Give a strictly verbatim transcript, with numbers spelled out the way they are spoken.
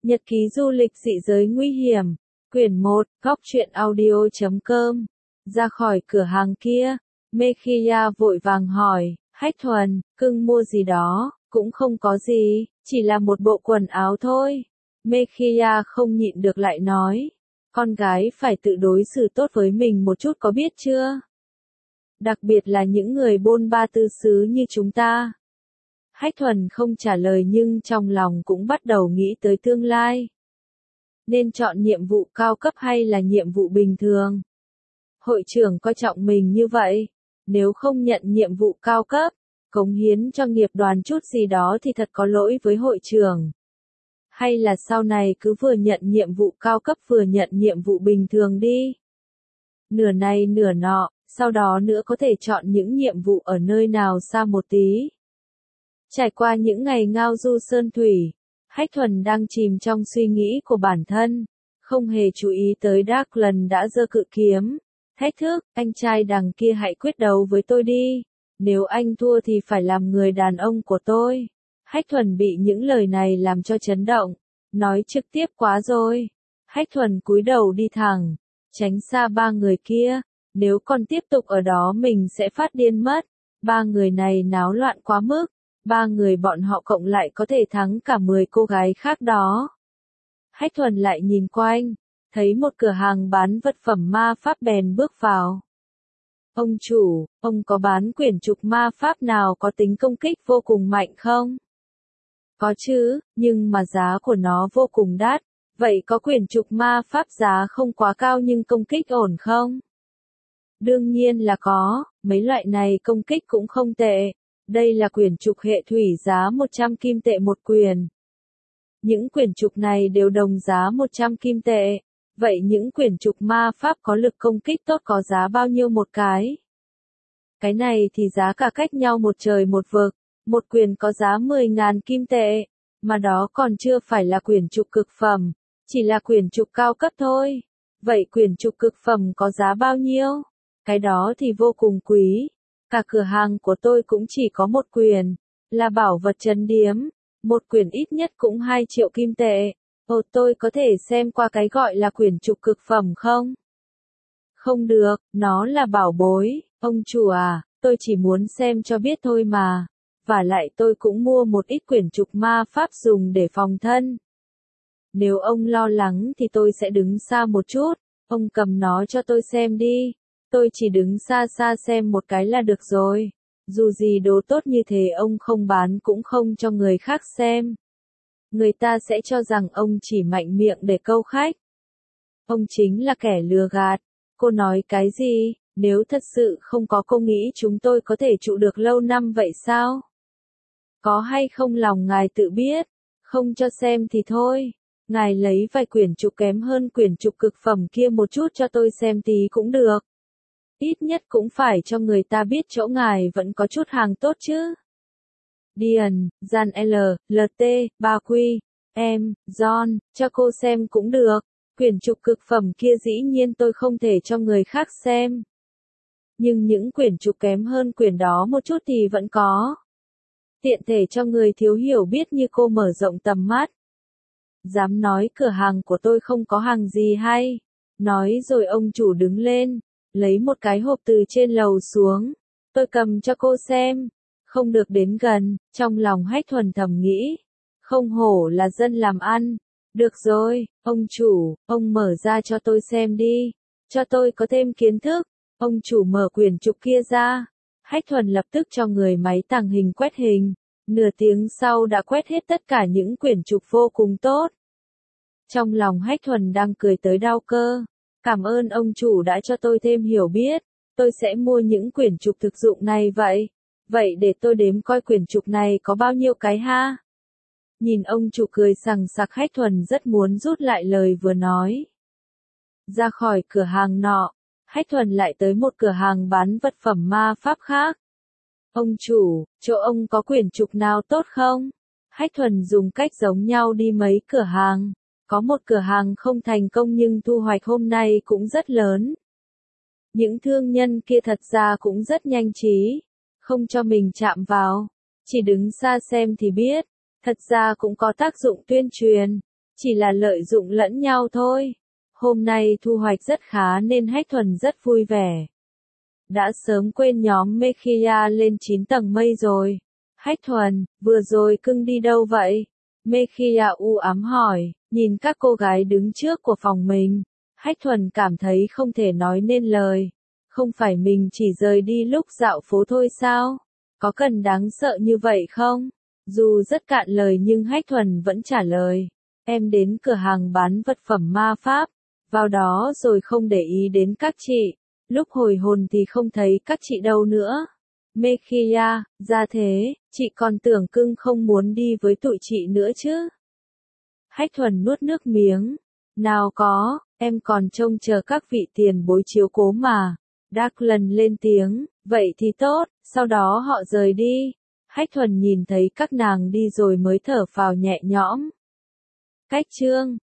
Nhật ký du lịch dị giới nguy hiểm, quyển một, góc truyện audio chấm com. Ra khỏi cửa hàng kia, Mekiya vội vàng hỏi, Hách Thuần, cưng mua gì đó, cũng không có gì, chỉ là một bộ quần áo thôi. Mekiya không nhịn được lại nói, con gái phải tự đối xử tốt với mình một chút có biết chưa? Đặc biệt là những người bôn ba tư xứ như chúng ta. Hách Thuần không trả lời nhưng trong lòng cũng bắt đầu nghĩ tới tương lai. Nên chọn nhiệm vụ cao cấp hay là nhiệm vụ bình thường? Hội trưởng coi trọng mình như vậy, nếu không nhận nhiệm vụ cao cấp, cống hiến cho nghiệp đoàn chút gì đó thì thật có lỗi với hội trưởng. Hay là sau này cứ vừa nhận nhiệm vụ cao cấp vừa nhận nhiệm vụ bình thường đi. Nửa này nửa nọ, sau đó nữa có thể chọn những nhiệm vụ ở nơi nào xa một tí. Trải qua những ngày ngao du sơn thủy, Hách Thuần đang chìm trong suy nghĩ của bản thân, không hề chú ý tới Darklan đã giơ cự kiếm. Thách thức, anh trai đằng kia hãy quyết đấu với tôi đi, nếu anh thua thì phải làm người đàn ông của tôi. Hách Thuần bị những lời này làm cho chấn động, nói trực tiếp quá rồi. Hách Thuần cúi đầu đi thẳng, tránh xa ba người kia, nếu còn tiếp tục ở đó mình sẽ phát điên mất. Ba người này náo loạn quá mức, ba người bọn họ cộng lại có thể thắng cả mười cô gái khác đó. Hách Thuần lại nhìn quanh, thấy một cửa hàng bán vật phẩm ma pháp bèn bước vào. Ông chủ, ông có bán quyển trục ma pháp nào có tính công kích vô cùng mạnh không? Có chứ, nhưng mà giá của nó vô cùng đắt. Vậy có quyển trục ma pháp giá không quá cao nhưng công kích ổn không? Đương nhiên là có, mấy loại này công kích cũng không tệ. Đây là quyển trục hệ thủy giá một trăm kim tệ một quyển. Những quyển trục này đều đồng giá một trăm kim tệ. Vậy những quyển trục ma pháp có lực công kích tốt có giá bao nhiêu một cái? Cái này thì giá cả cách nhau một trời một vực. Một quyển có giá mười nghìn kim tệ, mà đó còn chưa phải là quyển trục cực phẩm, chỉ là quyển trục cao cấp thôi. Vậy quyển trục cực phẩm có giá bao nhiêu? Cái đó thì vô cùng quý. Cả cửa hàng của tôi cũng chỉ có một quyển, là bảo vật trấn điếm. Một quyển ít nhất cũng hai triệu kim tệ. Ồ, tôi có thể xem qua cái gọi là quyển trục cực phẩm không? Không được, nó là bảo bối. Ông chủ à, tôi chỉ muốn xem cho biết thôi mà. Và lại tôi cũng mua một ít quyển trục ma pháp dùng để phòng thân. Nếu ông lo lắng thì tôi sẽ đứng xa một chút, ông cầm nó cho tôi xem đi. Tôi chỉ đứng xa xa xem một cái là được rồi. Dù gì đồ tốt như thế ông không bán cũng không cho người khác xem. Người ta sẽ cho rằng ông chỉ mạnh miệng để câu khách. Ông chính là kẻ lừa gạt. Cô nói cái gì? Nếu thật sự không có cô nghĩ chúng tôi có thể trụ được lâu năm vậy sao? Có hay không lòng ngài tự biết, không cho xem thì thôi. Ngài lấy vài quyển trục kém hơn quyển trục cực phẩm kia một chút cho tôi xem tí cũng được. Ít nhất cũng phải cho người ta biết chỗ ngài vẫn có chút hàng tốt chứ. Dian, Gian L, LT, ba Quy, em, John, cho cô xem cũng được. Quyển trục cực phẩm kia dĩ nhiên tôi không thể cho người khác xem. Nhưng những quyển trục kém hơn quyển đó một chút thì vẫn có. Tiện thể cho người thiếu hiểu biết như cô mở rộng tầm mắt. Dám nói cửa hàng của tôi không có hàng gì hay. Nói rồi ông chủ đứng lên, lấy một cái hộp từ trên lầu xuống. Tôi cầm cho cô xem. Không được đến gần, trong lòng Hách Thuần thầm nghĩ. Không hổ là dân làm ăn. Được rồi, ông chủ, ông mở ra cho tôi xem đi. Cho tôi có thêm kiến thức. Ông chủ mở quyển trục kia ra. Hách Thuần lập tức cho người máy tàng hình quét hình. Nửa tiếng sau đã quét hết tất cả những quyển trục vô cùng tốt. Trong lòng Hách Thuần đang cười tới đau cơ. Cảm ơn ông chủ đã cho tôi thêm hiểu biết. Tôi sẽ mua những quyển trục thực dụng này vậy. Vậy để tôi đếm coi quyển trục này có bao nhiêu cái ha. Nhìn ông chủ cười sằng sặc Hách Thuần rất muốn rút lại lời vừa nói. Ra khỏi cửa hàng nọ, Hách Thuần lại tới một cửa hàng bán vật phẩm ma pháp khác. Ông chủ, chỗ ông có quyển trục nào tốt không? Hách Thuần dùng cách giống nhau đi mấy cửa hàng. Có một cửa hàng không thành công nhưng thu hoạch hôm nay cũng rất lớn. Những thương nhân kia thật ra cũng rất nhanh trí. Không cho mình chạm vào. Chỉ đứng xa xem thì biết. Thật ra cũng có tác dụng tuyên truyền. chỉ là lợi dụng lẫn nhau thôi. Hôm nay thu hoạch rất khá nên Hách Thuần rất vui vẻ. Đã sớm quên nhóm Mekhia lên chín tầng mây rồi. Hách Thuần, vừa rồi cưng đi đâu vậy? Mekhia u ám hỏi, nhìn các cô gái đứng trước của phòng mình. Hách Thuần cảm thấy không thể nói nên lời. Không phải mình chỉ rời đi lúc dạo phố thôi sao? Có cần đáng sợ như vậy không? Dù rất cạn lời nhưng Hách Thuần vẫn trả lời. Em đến cửa hàng bán vật phẩm ma pháp. Vào đó rồi không để ý đến các chị. Lúc hồi hồn thì không thấy các chị đâu nữa. Mekhia, ra thế, chị còn tưởng cưng không muốn đi với tụi chị nữa chứ. Hách Thuần nuốt nước miếng. Nào có, em còn trông chờ các vị tiền bối chiếu cố mà. Declan lên tiếng, vậy thì tốt, sau đó họ rời đi. Hách Thuần nhìn thấy các nàng đi rồi mới thở phào nhẹ nhõm. Cách chương